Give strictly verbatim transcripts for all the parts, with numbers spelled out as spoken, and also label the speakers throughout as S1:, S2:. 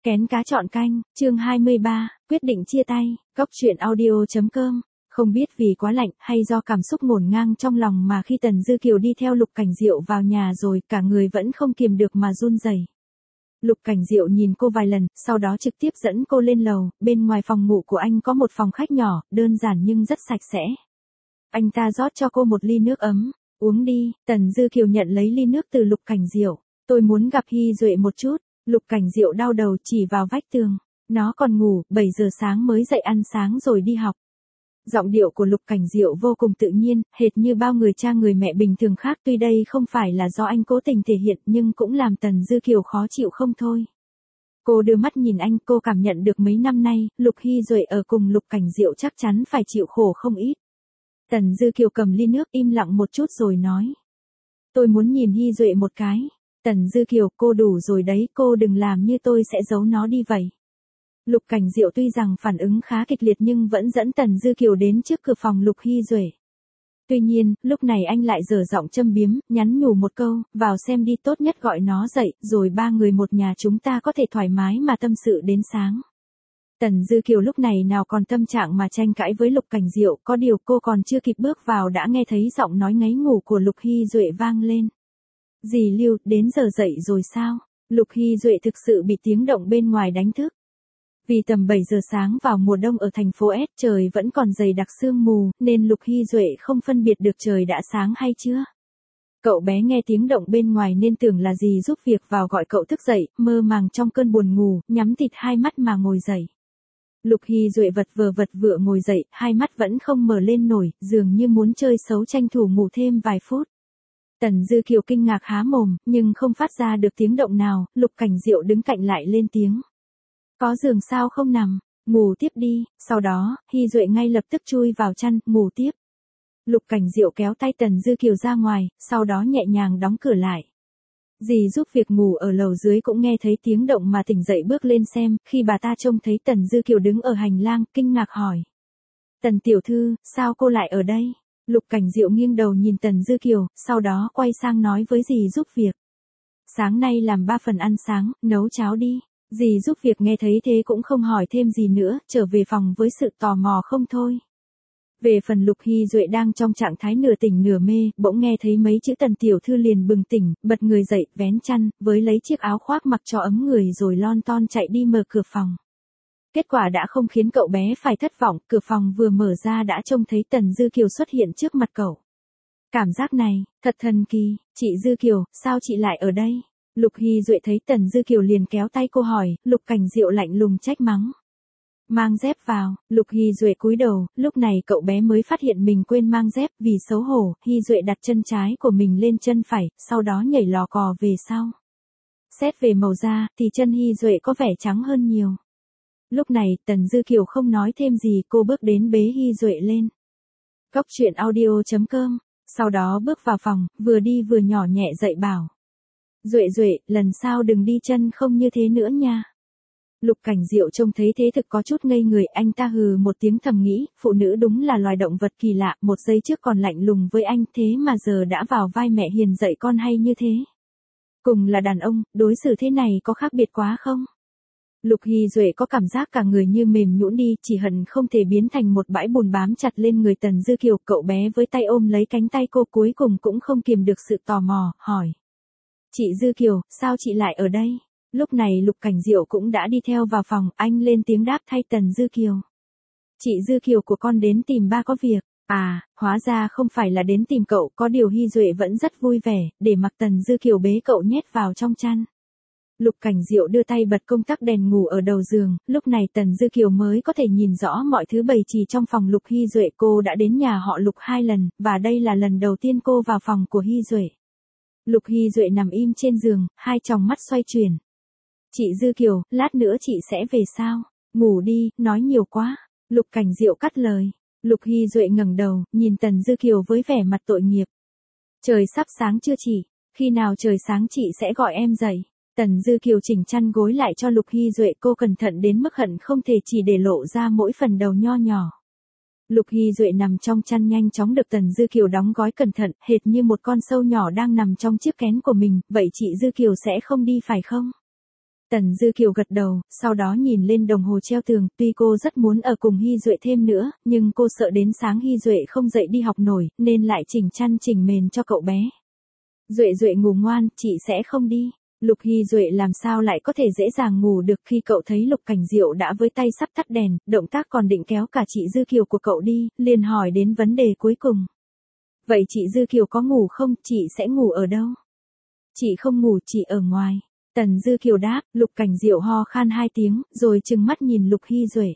S1: Kén cá chọn canh, chương hai mươi ba, quyết định chia tay, góc truyện audio.com. Không biết vì quá lạnh hay do cảm xúc ngổn ngang trong lòng mà khi Tần Dư Kiều đi theo Lục Cảnh Diệu vào nhà rồi cả người vẫn không kiềm được mà run rẩy. Lục Cảnh Diệu nhìn cô vài lần, sau đó trực tiếp dẫn cô lên lầu, bên ngoài phòng ngủ của anh có một phòng khách nhỏ, đơn giản nhưng rất sạch sẽ. Anh ta rót cho cô một ly nước ấm, uống đi. Tần Dư Kiều nhận lấy ly nước từ Lục Cảnh Diệu, tôi muốn gặp Hy Duệ một chút. Lục Cảnh Diệu đau đầu chỉ vào vách tường, nó còn ngủ, bảy giờ sáng mới dậy ăn sáng rồi đi học. Giọng điệu của Lục Cảnh Diệu vô cùng tự nhiên, hệt như bao người cha người mẹ bình thường khác, tuy đây không phải là do anh cố tình thể hiện nhưng cũng làm Tần Dư Kiều khó chịu không thôi. Cô đưa mắt nhìn anh, cô cảm nhận được mấy năm nay, Lục Hy Duệ ở cùng Lục Cảnh Diệu chắc chắn phải chịu khổ không ít. Tần Dư Kiều cầm ly nước im lặng một chút rồi nói. Tôi muốn nhìn Hy Duệ một cái. Tần Dư Kiều, cô đủ rồi đấy, cô đừng làm như tôi sẽ giấu nó đi vậy. Lục Cảnh Diệu tuy rằng phản ứng khá kịch liệt nhưng vẫn dẫn Tần Dư Kiều đến trước cửa phòng Lục Hy Duệ. Tuy nhiên, lúc này anh lại dở giọng châm biếm, nhắn nhủ một câu, vào xem đi, tốt nhất gọi nó dậy, rồi ba người một nhà chúng ta có thể thoải mái mà tâm sự đến sáng. Tần Dư Kiều lúc này nào còn tâm trạng mà tranh cãi với Lục Cảnh Diệu, có điều cô còn chưa kịp bước vào đã nghe thấy giọng nói ngáy ngủ của Lục Hy Duệ vang lên. Dì Lưu, đến giờ dậy rồi sao? Lục Hy Duệ thực sự bị tiếng động bên ngoài đánh thức. Vì tầm bảy giờ sáng vào mùa đông ở thành phố S trời vẫn còn dày đặc sương mù, nên Lục Hy Duệ không phân biệt được trời đã sáng hay chưa. Cậu bé nghe tiếng động bên ngoài nên tưởng là dì giúp việc vào gọi cậu thức dậy, mơ màng trong cơn buồn ngủ, nhắm tịt hai mắt mà ngồi dậy. Lục Hy Duệ vật vờ vật vựa ngồi dậy, hai mắt vẫn không mở lên nổi, dường như muốn chơi xấu tranh thủ ngủ thêm vài phút. Tần Dư Kiều kinh ngạc há mồm, nhưng không phát ra được tiếng động nào, Lục Cảnh Diệu đứng cạnh lại lên tiếng. Có giường sao không nằm, ngủ tiếp đi, sau đó, Hy Duệ ngay lập tức chui vào chăn, ngủ tiếp. Lục Cảnh Diệu kéo tay Tần Dư Kiều ra ngoài, sau đó nhẹ nhàng đóng cửa lại. Dì giúp việc ngủ ở lầu dưới cũng nghe thấy tiếng động mà tỉnh dậy bước lên xem, khi bà ta trông thấy Tần Dư Kiều đứng ở hành lang, kinh ngạc hỏi. Tần tiểu thư, sao cô lại ở đây? Lục Cảnh Diệu nghiêng đầu nhìn Tần Dư Kiều, sau đó quay sang nói với dì giúp việc. Sáng nay làm ba phần ăn sáng, nấu cháo đi. Dì giúp việc nghe thấy thế cũng không hỏi thêm gì nữa, trở về phòng với sự tò mò không thôi. Về phần Lục Hy Duệ đang trong trạng thái nửa tỉnh nửa mê, bỗng nghe thấy mấy chữ Tần tiểu thư liền bừng tỉnh, bật người dậy, vén chăn, với lấy chiếc áo khoác mặc cho ấm người rồi lon ton chạy đi mở cửa phòng. Kết quả đã không khiến cậu bé phải thất vọng, cửa phòng vừa mở ra đã trông thấy Tần Dư Kiều xuất hiện trước mặt cậu. Cảm giác này, thật thần kỳ, chị Dư Kiều, sao chị lại ở đây? Lục Hy Duệ thấy Tần Dư Kiều liền kéo tay cô hỏi, Lục Cảnh Diệu lạnh lùng trách mắng. Mang dép vào, Lục Hy Duệ cúi đầu, lúc này cậu bé mới phát hiện mình quên mang dép, vì xấu hổ, Hy Duệ đặt chân trái của mình lên chân phải, sau đó nhảy lò cò về sau. Xét về màu da, thì chân Hy Duệ có vẻ trắng hơn nhiều. Lúc này, Tần Dư Kiều không nói thêm gì, cô bước đến bế Hy Duệ lên. Góc truyện audio.com, sau đó bước vào phòng, vừa đi vừa nhỏ nhẹ dạy bảo. Duệ Duệ, lần sau đừng đi chân không như thế nữa nha. Lục Cảnh Diệu trông thấy thế thực có chút ngây người, anh ta hừ một tiếng thầm nghĩ, phụ nữ đúng là loài động vật kỳ lạ, một giây trước còn lạnh lùng với anh, thế mà giờ đã vào vai mẹ hiền dạy con hay như thế. Cùng là đàn ông, đối xử thế này có khác biệt quá không? Lục Hy Duệ có cảm giác cả người như mềm nhũn đi, chỉ hận không thể biến thành một bãi bùn bám chặt lên người Tần Dư Kiều, cậu bé với tay ôm lấy cánh tay cô cuối cùng cũng không kiềm được sự tò mò, hỏi. Chị Dư Kiều, sao chị lại ở đây? Lúc này Lục Cảnh Diệu cũng đã đi theo vào phòng, anh lên tiếng đáp thay Tần Dư Kiều. Chị Dư Kiều của con đến tìm ba có việc. À, hóa ra không phải là đến tìm cậu, có điều Hy Duệ vẫn rất vui vẻ, để mặc Tần Dư Kiều bế cậu nhét vào trong chăn. Lục Cảnh Diệu đưa tay bật công tắc đèn ngủ ở đầu giường, lúc này Tần Dư Kiều mới có thể nhìn rõ mọi thứ bày trì trong phòng Lục Hy Duệ. Cô đã đến nhà họ Lục hai lần, và đây là lần đầu tiên cô vào phòng của Hy Duệ. Lục Hy Duệ nằm im trên giường, hai tròng mắt xoay chuyển. Chị Dư Kiều, lát nữa chị sẽ về sao? Ngủ đi, nói nhiều quá. Lục Cảnh Diệu cắt lời. Lục Hy Duệ ngẩng đầu, nhìn Tần Dư Kiều với vẻ mặt tội nghiệp. Trời sắp sáng chưa chị? Khi nào trời sáng chị sẽ gọi em dậy. Tần Dư Kiều chỉnh chăn gối lại cho Lục Hy Duệ, cô cẩn thận đến mức hận không thể chỉ để lộ ra mỗi phần đầu nho nhỏ. Lục Hy Duệ nằm trong chăn nhanh chóng được Tần Dư Kiều đóng gói cẩn thận, hệt như một con sâu nhỏ đang nằm trong chiếc kén của mình, vậy chị Dư Kiều sẽ không đi phải không? Tần Dư Kiều gật đầu, sau đó nhìn lên đồng hồ treo tường, tuy cô rất muốn ở cùng Hy Duệ thêm nữa, nhưng cô sợ đến sáng Hy Duệ không dậy đi học nổi, nên lại chỉnh chăn chỉnh mền cho cậu bé. Duệ Duệ ngủ ngoan, chị sẽ không đi. Lục Hy Duệ làm sao lại có thể dễ dàng ngủ được khi cậu thấy Lục Cảnh Diệu đã với tay sắp tắt đèn, động tác còn định kéo cả chị Dư Kiều của cậu đi, liền hỏi đến vấn đề cuối cùng. Vậy chị Dư Kiều có ngủ không, chị sẽ ngủ ở đâu? Chị không ngủ, chị ở ngoài. Tần Dư Kiều đáp, Lục Cảnh Diệu ho khan hai tiếng, rồi trừng mắt nhìn Lục Hy Duệ.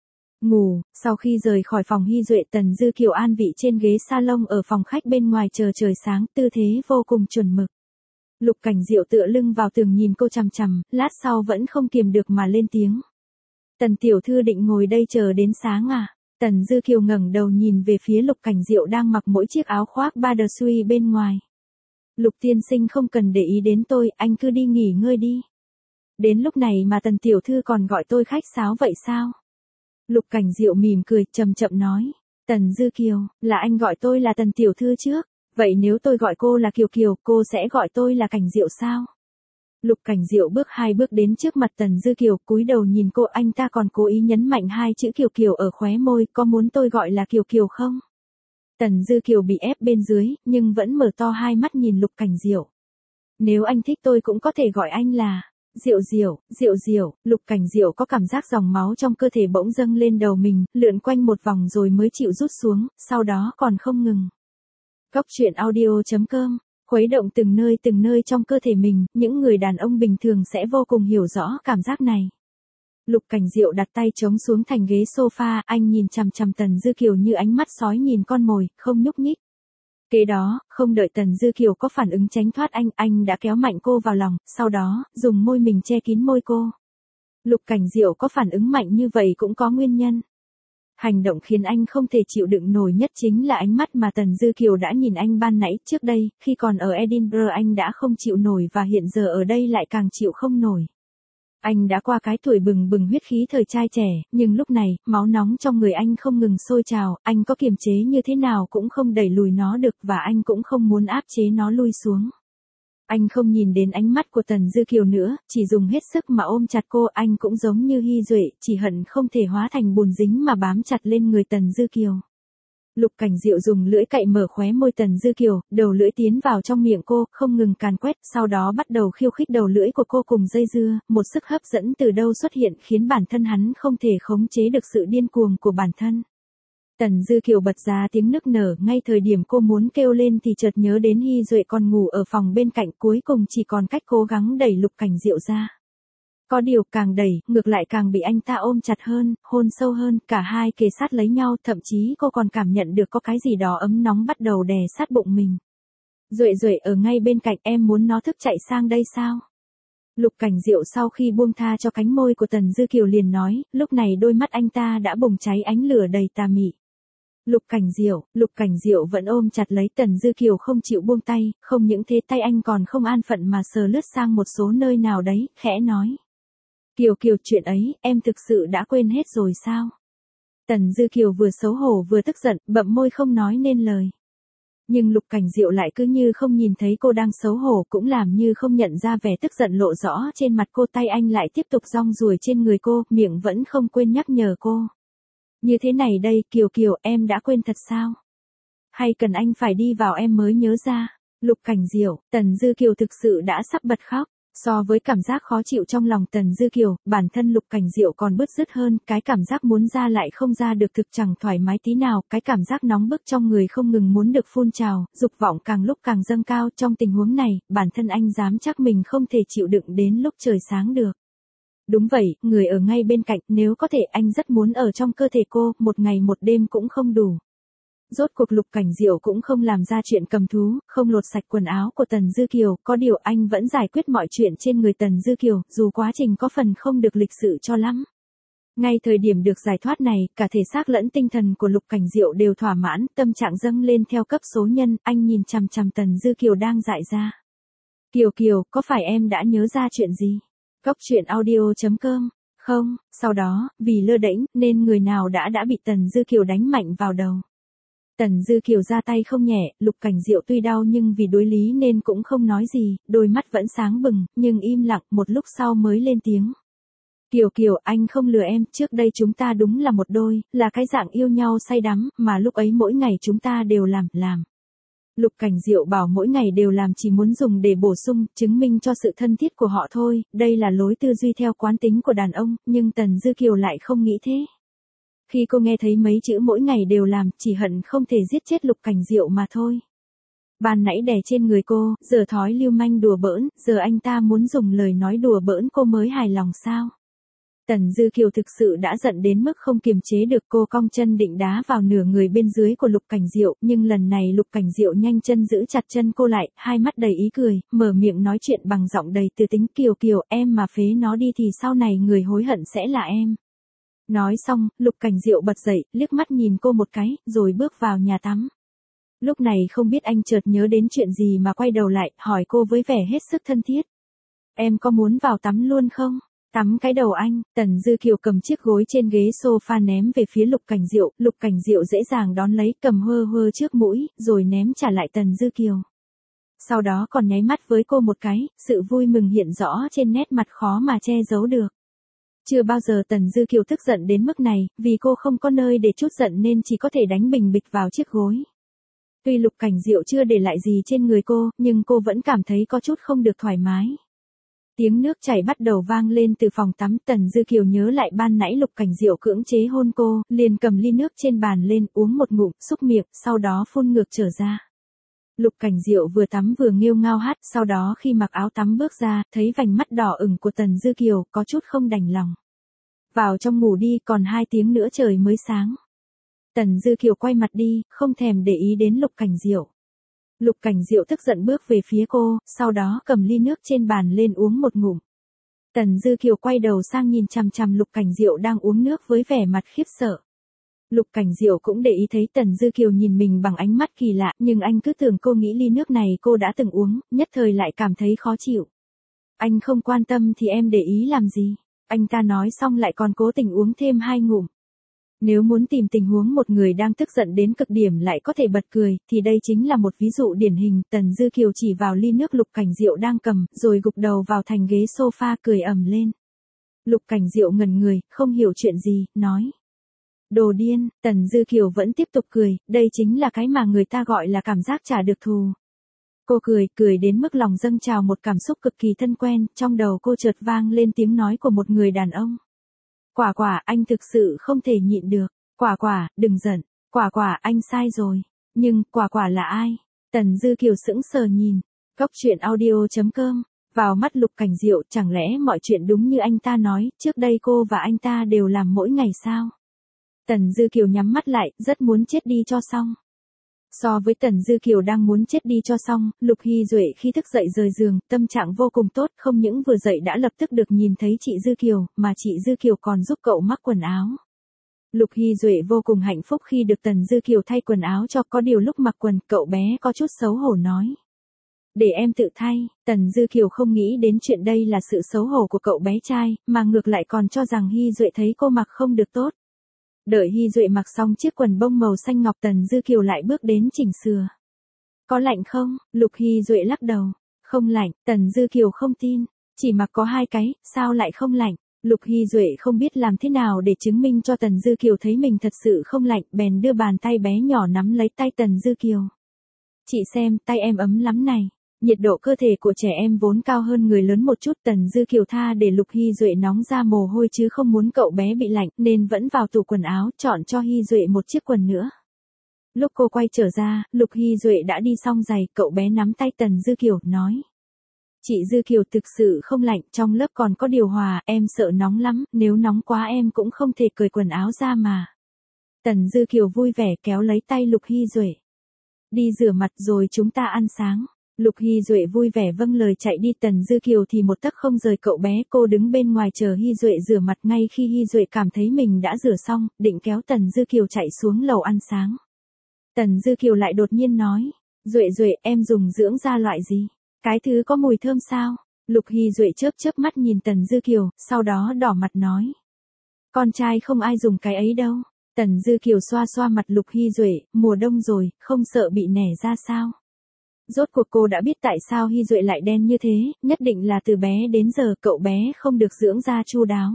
S1: Ngủ, sau khi rời khỏi phòng Hy Duệ, Tần Dư Kiều an vị trên ghế salon ở phòng khách bên ngoài chờ trời sáng, tư thế vô cùng chuẩn mực. Lục Cảnh Diệu tựa lưng vào tường nhìn cô chằm chằm, lát sau vẫn không kiềm được mà lên tiếng. Tần tiểu thư định ngồi đây chờ đến sáng à? Tần Dư Kiều ngẩng đầu nhìn về phía Lục Cảnh Diệu đang mặc mỗi chiếc áo khoác ba đờ suy bên ngoài. Lục tiên sinh không cần để ý đến tôi, anh cứ đi nghỉ ngơi đi. Đến lúc này mà Tần tiểu thư còn gọi tôi khách sáo vậy sao? Lục Cảnh Diệu mỉm cười, chậm chậm nói. Tần Dư Kiều, là anh gọi tôi là Tần tiểu thư trước. Vậy nếu tôi gọi cô là Kiều Kiều, cô sẽ gọi tôi là Cảnh Diệu sao? Lục Cảnh Diệu bước hai bước đến trước mặt Tần Dư Kiều, cúi đầu nhìn cô, anh ta còn cố ý nhấn mạnh hai chữ Kiều Kiều ở khóe môi, có muốn tôi gọi là Kiều Kiều không? Tần Dư Kiều bị ép bên dưới, nhưng vẫn mở to hai mắt nhìn Lục Cảnh Diệu. Nếu anh thích tôi cũng có thể gọi anh là Diệu Diệu, Diệu Diệu. Lục Cảnh Diệu có cảm giác dòng máu trong cơ thể bỗng dâng lên đầu mình, lượn quanh một vòng rồi mới chịu rút xuống, sau đó còn không ngừng. Cóc truyện audio chấm com, khuấy động từng nơi từng nơi trong cơ thể mình, những người đàn ông bình thường sẽ vô cùng hiểu rõ cảm giác này. Lục Cảnh Diệu đặt tay chống xuống thành ghế sofa, anh nhìn chằm chằm Tần Dư Kiều như ánh mắt sói nhìn con mồi, không nhúc nhích. Kế đó, không đợi Tần Dư Kiều có phản ứng tránh thoát anh, anh đã kéo mạnh cô vào lòng, sau đó, dùng môi mình che kín môi cô. Lục Cảnh Diệu có phản ứng mạnh như vậy cũng có nguyên nhân. Hành động khiến anh không thể chịu đựng nổi nhất chính là ánh mắt mà Tần Dư Kiều đã nhìn anh ban nãy, trước đây, khi còn ở Edinburgh anh đã không chịu nổi và hiện giờ ở đây lại càng chịu không nổi. Anh đã qua cái tuổi bừng bừng huyết khí thời trai trẻ, nhưng lúc này, máu nóng trong người anh không ngừng sôi trào, anh có kiềm chế như thế nào cũng không đẩy lùi nó được và anh cũng không muốn áp chế nó lui xuống. Anh không nhìn đến ánh mắt của Tần Dư Kiều nữa, chỉ dùng hết sức mà ôm chặt cô, anh cũng giống như Hy Duệ, chỉ hận không thể hóa thành bùn dính mà bám chặt lên người Tần Dư Kiều. Lục Cảnh Diệu dùng lưỡi cạy mở khóe môi Tần Dư Kiều, đầu lưỡi tiến vào trong miệng cô, không ngừng càn quét, sau đó bắt đầu khiêu khích đầu lưỡi của cô cùng dây dưa, một sức hấp dẫn từ đâu xuất hiện khiến bản thân hắn không thể khống chế được sự điên cuồng của bản thân. Tần Dư Kiều bật ra tiếng nức nở, ngay thời điểm cô muốn kêu lên thì chợt nhớ đến Hy Duệ còn ngủ ở phòng bên cạnh, cuối cùng chỉ còn cách cố gắng đẩy Lục Cảnh Diệu ra. Có điều càng đẩy, ngược lại càng bị anh ta ôm chặt hơn, hôn sâu hơn, cả hai kề sát lấy nhau, thậm chí cô còn cảm nhận được có cái gì đó ấm nóng bắt đầu đè sát bụng mình. Duệ Duệ ở ngay bên cạnh, em muốn nó thức chạy sang đây sao? Lục Cảnh Diệu sau khi buông tha cho cánh môi của Tần Dư Kiều liền nói, lúc này đôi mắt anh ta đã bùng cháy ánh lửa đầy tà mị. Lục Cảnh Diệu, Lục Cảnh Diệu vẫn ôm chặt lấy Tần Dư Kiều không chịu buông tay, không những thế tay anh còn không an phận mà sờ lướt sang một số nơi nào đấy, khẽ nói. Kiều Kiều, chuyện ấy, em thực sự đã quên hết rồi sao? Tần Dư Kiều vừa xấu hổ vừa tức giận, bậm môi không nói nên lời. Nhưng Lục Cảnh Diệu lại cứ như không nhìn thấy cô đang xấu hổ, cũng làm như không nhận ra vẻ tức giận lộ rõ trên mặt cô, tay anh lại tiếp tục rong ruổi trên người cô, miệng vẫn không quên nhắc nhở cô. Như thế này đây, Kiều Kiều, em đã quên thật sao? Hay cần anh phải đi vào em mới nhớ ra? Lục Cảnh Diệu, Tần Dư Kiều thực sự đã sắp bật khóc. So với cảm giác khó chịu trong lòng Tần Dư Kiều, bản thân Lục Cảnh Diệu còn bứt rứt hơn, cái cảm giác muốn ra lại không ra được thực chẳng thoải mái tí nào, cái cảm giác nóng bức trong người không ngừng muốn được phun trào, dục vọng càng lúc càng dâng cao, trong tình huống này, bản thân anh dám chắc mình không thể chịu đựng đến lúc trời sáng được. Đúng vậy, người ở ngay bên cạnh, nếu có thể anh rất muốn ở trong cơ thể cô, một ngày một đêm cũng không đủ. Rốt cuộc Lục Cảnh Diệu cũng không làm ra chuyện cầm thú, không lột sạch quần áo của Tần Dư Kiều, có điều anh vẫn giải quyết mọi chuyện trên người Tần Dư Kiều, dù quá trình có phần không được lịch sự cho lắm. Ngay thời điểm được giải thoát này, cả thể xác lẫn tinh thần của Lục Cảnh Diệu đều thỏa mãn, tâm trạng dâng lên theo cấp số nhân, anh nhìn chằm chằm Tần Dư Kiều đang dại ra. Kiều Kiều, có phải em đã nhớ ra chuyện gì? Cóc truyện audio chấm com, không, sau đó, vì lơ đễnh, nên người nào đã đã bị Tần Dư Kiều đánh mạnh vào đầu. Tần Dư Kiều ra tay không nhẹ, Lục Cảnh Diệu tuy đau nhưng vì đối lý nên cũng không nói gì, đôi mắt vẫn sáng bừng, nhưng im lặng một lúc sau mới lên tiếng. Kiều Kiều, anh không lừa em, trước đây chúng ta đúng là một đôi, là cái dạng yêu nhau say đắm, mà lúc ấy mỗi ngày chúng ta đều làm, làm. Lục Cảnh Diệu bảo mỗi ngày đều làm chỉ muốn dùng để bổ sung, chứng minh cho sự thân thiết của họ thôi, đây là lối tư duy theo quán tính của đàn ông, nhưng Tần Dư Kiều lại không nghĩ thế. Khi cô nghe thấy mấy chữ mỗi ngày đều làm, chỉ hận không thể giết chết Lục Cảnh Diệu mà thôi. Ban nãy đè trên người cô, giờ thói lưu manh đùa bỡn, giờ anh ta muốn dùng lời nói đùa bỡn cô mới hài lòng sao? Tần Dư Kiều thực sự đã giận đến mức không kiềm chế được, cô cong chân định đá vào nửa người bên dưới của Lục Cảnh Diệu, nhưng lần này Lục Cảnh Diệu nhanh chân giữ chặt chân cô lại, hai mắt đầy ý cười, mở miệng nói chuyện bằng giọng đầy tư tính. Kiều Kiều, em mà phế nó đi thì sau này người hối hận sẽ là em. Nói xong, Lục Cảnh Diệu bật dậy, liếc mắt nhìn cô một cái, rồi bước vào nhà tắm. Lúc này không biết anh chợt nhớ đến chuyện gì mà quay đầu lại, hỏi cô với vẻ hết sức thân thiết. Em có muốn vào tắm luôn không? Tắm cái đầu anh. Tần Dư Kiều cầm chiếc gối trên ghế sofa ném về phía Lục Cảnh Diệu, Lục Cảnh Diệu dễ dàng đón lấy, cầm hơ hơ trước mũi, rồi ném trả lại Tần Dư Kiều. Sau đó còn nháy mắt với cô một cái, sự vui mừng hiện rõ trên nét mặt khó mà che giấu được. Chưa bao giờ Tần Dư Kiều tức giận đến mức này, vì cô không có nơi để trút giận nên chỉ có thể đánh bình bịch vào chiếc gối. Tuy Lục Cảnh Diệu chưa để lại gì trên người cô, nhưng cô vẫn cảm thấy có chút không được thoải mái. Tiếng nước chảy bắt đầu vang lên từ phòng tắm, Tần Dư Kiều nhớ lại ban nãy Lục Cảnh Diệu cưỡng chế hôn cô, liền cầm ly nước trên bàn lên, uống một ngụm, xúc miệng, sau đó phun ngược trở ra. Lục Cảnh Diệu vừa tắm vừa nghêu ngao hát, sau đó khi mặc áo tắm bước ra, thấy vành mắt đỏ ửng của Tần Dư Kiều, có chút không đành lòng. Vào trong ngủ đi, còn hai tiếng nữa trời mới sáng. Tần Dư Kiều quay mặt đi, không thèm để ý đến Lục Cảnh Diệu. Lục Cảnh Diệu tức giận bước về phía cô, sau đó cầm ly nước trên bàn lên uống một ngụm. Tần Dư Kiều quay đầu sang nhìn chằm chằm Lục Cảnh Diệu đang uống nước với vẻ mặt khiếp sợ. Lục Cảnh Diệu cũng để ý thấy Tần Dư Kiều nhìn mình bằng ánh mắt kỳ lạ, nhưng anh cứ tưởng cô nghĩ ly nước này cô đã từng uống, nhất thời lại cảm thấy khó chịu. Anh không quan tâm thì em để ý làm gì? Anh ta nói xong lại còn cố tình uống thêm hai ngụm. Nếu muốn tìm tình huống một người đang tức giận đến cực điểm lại có thể bật cười, thì đây chính là một ví dụ điển hình. Tần Dư Kiều chỉ vào ly nước Lục Cảnh Diệu đang cầm, rồi gục đầu vào thành ghế sofa cười ầm lên. Lục Cảnh Diệu ngẩn người, không hiểu chuyện gì, nói. Đồ điên. Tần Dư Kiều vẫn tiếp tục cười, đây chính là cái mà người ta gọi là cảm giác trả được thù. Cô cười, cười đến mức lòng dâng trào một cảm xúc cực kỳ thân quen, trong đầu cô chợt vang lên tiếng nói của một người đàn ông. Quả Quả, anh thực sự không thể nhịn được. Quả Quả, đừng giận. Quả Quả, anh sai rồi. Nhưng, Quả Quả là ai? Tần Dư Kiều sững sờ nhìn. Cốc truyện audio chấm com. Vào mắt Lục Cảnh Diệu, chẳng lẽ mọi chuyện đúng như anh ta nói, trước đây cô và anh ta đều làm mỗi ngày sao? Tần Dư Kiều nhắm mắt lại, rất muốn chết đi cho xong. So với Tần Dư Kiều đang muốn chết đi cho xong, Lục Hy Duệ khi thức dậy rời giường, tâm trạng vô cùng tốt, không những vừa dậy đã lập tức được nhìn thấy chị Dư Kiều, mà chị Dư Kiều còn giúp cậu mắc quần áo. Lục Hy Duệ vô cùng hạnh phúc khi được Tần Dư Kiều thay quần áo cho, có điều lúc mặc quần, cậu bé có chút xấu hổ nói. Để em tự thay. Tần Dư Kiều không nghĩ đến chuyện đây là sự xấu hổ của cậu bé trai, mà ngược lại còn cho rằng Hy Duệ thấy cô mặc không được tốt. Đợi Hy Duệ mặc xong chiếc quần bông màu xanh ngọc, Tần Dư Kiều lại bước đến chỉnh sửa. Có lạnh không? Lục Hy Duệ lắc đầu. Không lạnh. Tần Dư Kiều không tin. Chỉ mặc có hai cái, sao lại không lạnh? Lục Hy Duệ không biết làm thế nào để chứng minh cho Tần Dư Kiều thấy mình thật sự không lạnh, bèn đưa bàn tay bé nhỏ nắm lấy tay Tần Dư Kiều. Chị xem, tay em ấm lắm này. Nhiệt độ cơ thể của trẻ em vốn cao hơn người lớn một chút. Tần Dư Kiều tha để Lục Hy Duệ nóng ra mồ hôi chứ không muốn cậu bé bị lạnh, nên vẫn vào tủ quần áo, chọn cho Hy Duệ một chiếc quần nữa. Lúc cô quay trở ra, Lục Hy Duệ đã đi xong giày, cậu bé nắm tay Tần Dư Kiều, nói. Chị Dư Kiều thực sự không lạnh, trong lớp còn có điều hòa, em sợ nóng lắm, nếu nóng quá em cũng không thể cởi quần áo ra mà. Tần Dư Kiều vui vẻ kéo lấy tay Lục Hy Duệ. Đi rửa mặt rồi chúng ta ăn sáng. Lục Hy Duệ vui vẻ vâng lời chạy đi. Tần Dư Kiều thì một tấc không rời cậu bé, cô đứng bên ngoài chờ Hy Duệ rửa mặt. Ngay khi Hy Duệ cảm thấy mình đã rửa xong, định kéo Tần Dư Kiều chạy xuống lầu ăn sáng. Tần Dư Kiều lại đột nhiên nói, Duệ Duệ, em dùng dưỡng da loại gì? Cái thứ có mùi thơm sao? Lục Hy Duệ chớp chớp mắt nhìn Tần Dư Kiều, sau đó đỏ mặt nói. Con trai không ai dùng cái ấy đâu. Tần Dư Kiều xoa xoa mặt Lục Hy Duệ, mùa đông rồi, không sợ bị nẻ ra sao? Rốt cuộc cô đã biết tại sao Hy Duệ lại đen như thế, nhất định là từ bé đến giờ cậu bé không được dưỡng da chu đáo.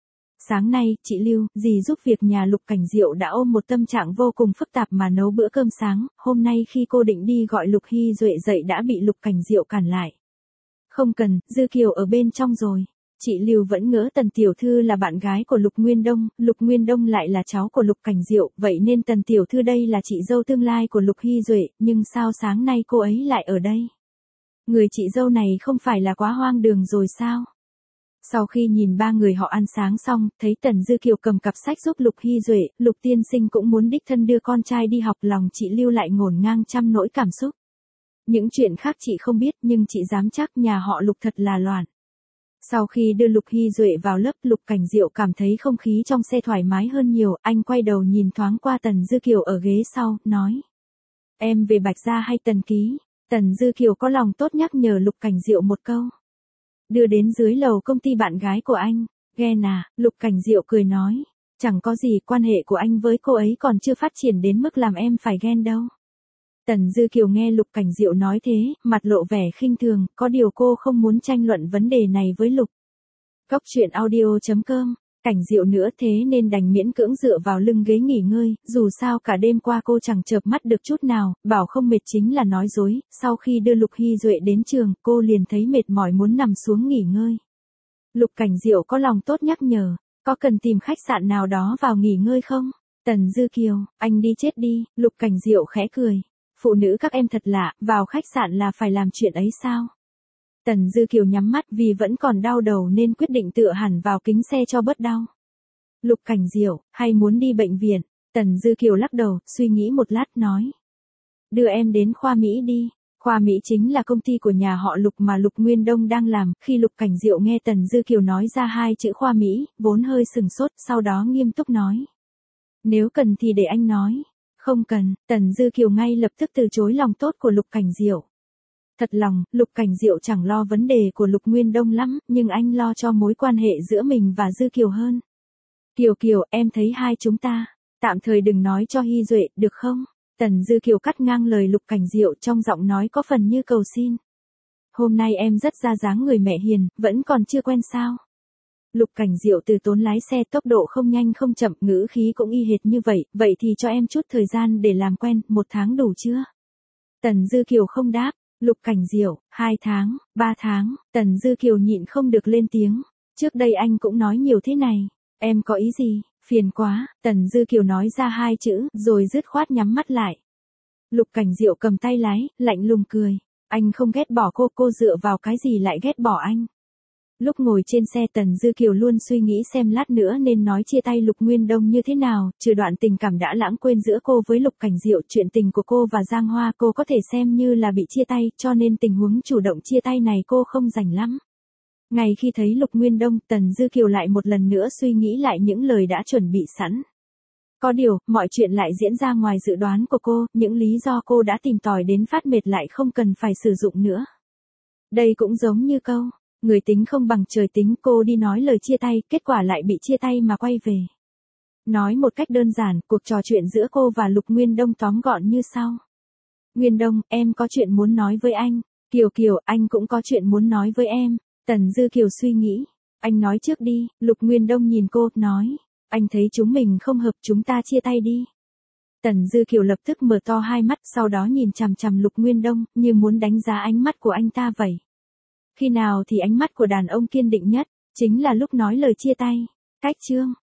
S1: Sáng nay, chị Lưu, dì giúp việc nhà Lục Cảnh Diệu đã ôm một tâm trạng vô cùng phức tạp mà nấu bữa cơm sáng, hôm nay khi cô định đi gọi Lục Hy Duệ dậy đã bị Lục Cảnh Diệu cản lại. Không cần, Dư Kiều ở bên trong rồi. Chị Lưu vẫn ngỡ Tần Tiểu Thư là bạn gái của Lục Nguyên Đông, Lục Nguyên Đông lại là cháu của Lục Cảnh Diệu, vậy nên Tần Tiểu Thư đây là chị dâu tương lai của Lục Hy Duệ, nhưng sao sáng nay cô ấy lại ở đây? Người chị dâu này không phải là quá hoang đường rồi sao? Sau khi nhìn ba người họ ăn sáng xong, thấy Tần Dư Kiều cầm cặp sách giúp Lục Hy Duệ, Lục tiên sinh cũng muốn đích thân đưa con trai đi học, lòng chị Lưu lại ngổn ngang trăm nỗi cảm xúc. Những chuyện khác chị không biết nhưng chị dám chắc nhà họ Lục thật là loạn. Sau khi đưa Lục Hy Duệ vào lớp, Lục Cảnh Diệu cảm thấy không khí trong xe thoải mái hơn nhiều, anh quay đầu nhìn thoáng qua Tần Dư Kiều ở ghế sau, nói. Em về Bạch Gia hay Tần Ký? Tần Dư Kiều có lòng tốt nhắc nhở Lục Cảnh Diệu một câu. Đưa đến dưới lầu công ty bạn gái của anh. Ghen à? Lục Cảnh Diệu cười nói. Chẳng có gì, quan hệ của anh với cô ấy còn chưa phát triển đến mức làm em phải ghen đâu. Tần Dư Kiều nghe Lục Cảnh Diệu nói thế, mặt lộ vẻ khinh thường, có điều cô không muốn tranh luận vấn đề này với Lục. Cốc truyện audio chấm com, Cảnh Diệu nữa thế nên đành miễn cưỡng dựa vào lưng ghế nghỉ ngơi, dù sao cả đêm qua cô chẳng chợp mắt được chút nào, bảo không mệt chính là nói dối, sau khi đưa Lục Hy Duệ đến trường, cô liền thấy mệt mỏi muốn nằm xuống nghỉ ngơi. Lục Cảnh Diệu có lòng tốt nhắc nhở, có cần tìm khách sạn nào đó vào nghỉ ngơi không? Tần Dư Kiều, anh đi chết đi, Lục Cảnh Diệu khẽ cười. Phụ nữ các em thật lạ, vào khách sạn là phải làm chuyện ấy sao? Tần Dư Kiều nhắm mắt vì vẫn còn đau đầu nên quyết định tựa hẳn vào kính xe cho bớt đau. Lục Cảnh Diệu, hay muốn đi bệnh viện? Tần Dư Kiều lắc đầu, suy nghĩ một lát nói. Đưa em đến khoa Mỹ đi. Khoa Mỹ chính là công ty của nhà họ Lục mà Lục Nguyên Đông đang làm. Khi Lục Cảnh Diệu nghe Tần Dư Kiều nói ra hai chữ khoa Mỹ, vốn hơi sừng sốt, sau đó nghiêm túc nói. Nếu cần thì để anh nói. Không cần, Tần Dư Kiều ngay lập tức từ chối lòng tốt của Lục Cảnh Diệu. Thật lòng, Lục Cảnh Diệu chẳng lo vấn đề của Lục Nguyên Đông lắm, nhưng anh lo cho mối quan hệ giữa mình và Dư Kiều hơn. Kiều Kiều, em thấy hai chúng ta, tạm thời đừng nói cho Hy Duệ, được không? Tần Dư Kiều cắt ngang lời Lục Cảnh Diệu trong giọng nói có phần như cầu xin. Hôm nay em rất ra dáng người mẹ hiền, vẫn còn chưa quen sao? Lục Cảnh Diệu từ tốn lái xe tốc độ không nhanh không chậm, ngữ khí cũng y hệt như vậy, vậy thì cho em chút thời gian để làm quen, một tháng đủ chưa? Tần Dư Kiều không đáp, Lục Cảnh Diệu, hai tháng, ba tháng, Tần Dư Kiều nhịn không được lên tiếng, trước đây anh cũng nói nhiều thế này, em có ý gì, phiền quá, Tần Dư Kiều nói ra hai chữ, rồi dứt khoát nhắm mắt lại. Lục Cảnh Diệu cầm tay lái, lạnh lùng cười, anh không ghét bỏ cô, cô dựa vào cái gì lại ghét bỏ anh? Lúc ngồi trên xe Tần Dư Kiều luôn suy nghĩ xem lát nữa nên nói chia tay Lục Nguyên Đông như thế nào, trừ đoạn tình cảm đã lãng quên giữa cô với Lục Cảnh Diệu, chuyện tình của cô và Giang Hoa cô có thể xem như là bị chia tay, cho nên tình huống chủ động chia tay này cô không rành lắm. Ngày khi thấy Lục Nguyên Đông, Tần Dư Kiều lại một lần nữa suy nghĩ lại những lời đã chuẩn bị sẵn. Có điều, mọi chuyện lại diễn ra ngoài dự đoán của cô, những lý do cô đã tìm tòi đến phát mệt lại không cần phải sử dụng nữa. Đây cũng giống như câu, người tính không bằng trời tính, cô đi nói lời chia tay, kết quả lại bị chia tay mà quay về. Nói một cách đơn giản, cuộc trò chuyện giữa cô và Lục Nguyên Đông tóm gọn như sau. Nguyên Đông, em có chuyện muốn nói với anh. Kiều Kiều, anh cũng có chuyện muốn nói với em. Tần Dư Kiều suy nghĩ. Anh nói trước đi, Lục Nguyên Đông nhìn cô, nói. Anh thấy chúng mình không hợp, chúng ta chia tay đi. Tần Dư Kiều lập tức mở to hai mắt, sau đó nhìn chằm chằm Lục Nguyên Đông, như muốn đánh giá ánh mắt của anh ta vậy. Khi nào thì ánh mắt của đàn ông kiên định nhất, chính là lúc nói lời chia tay. Cách chương.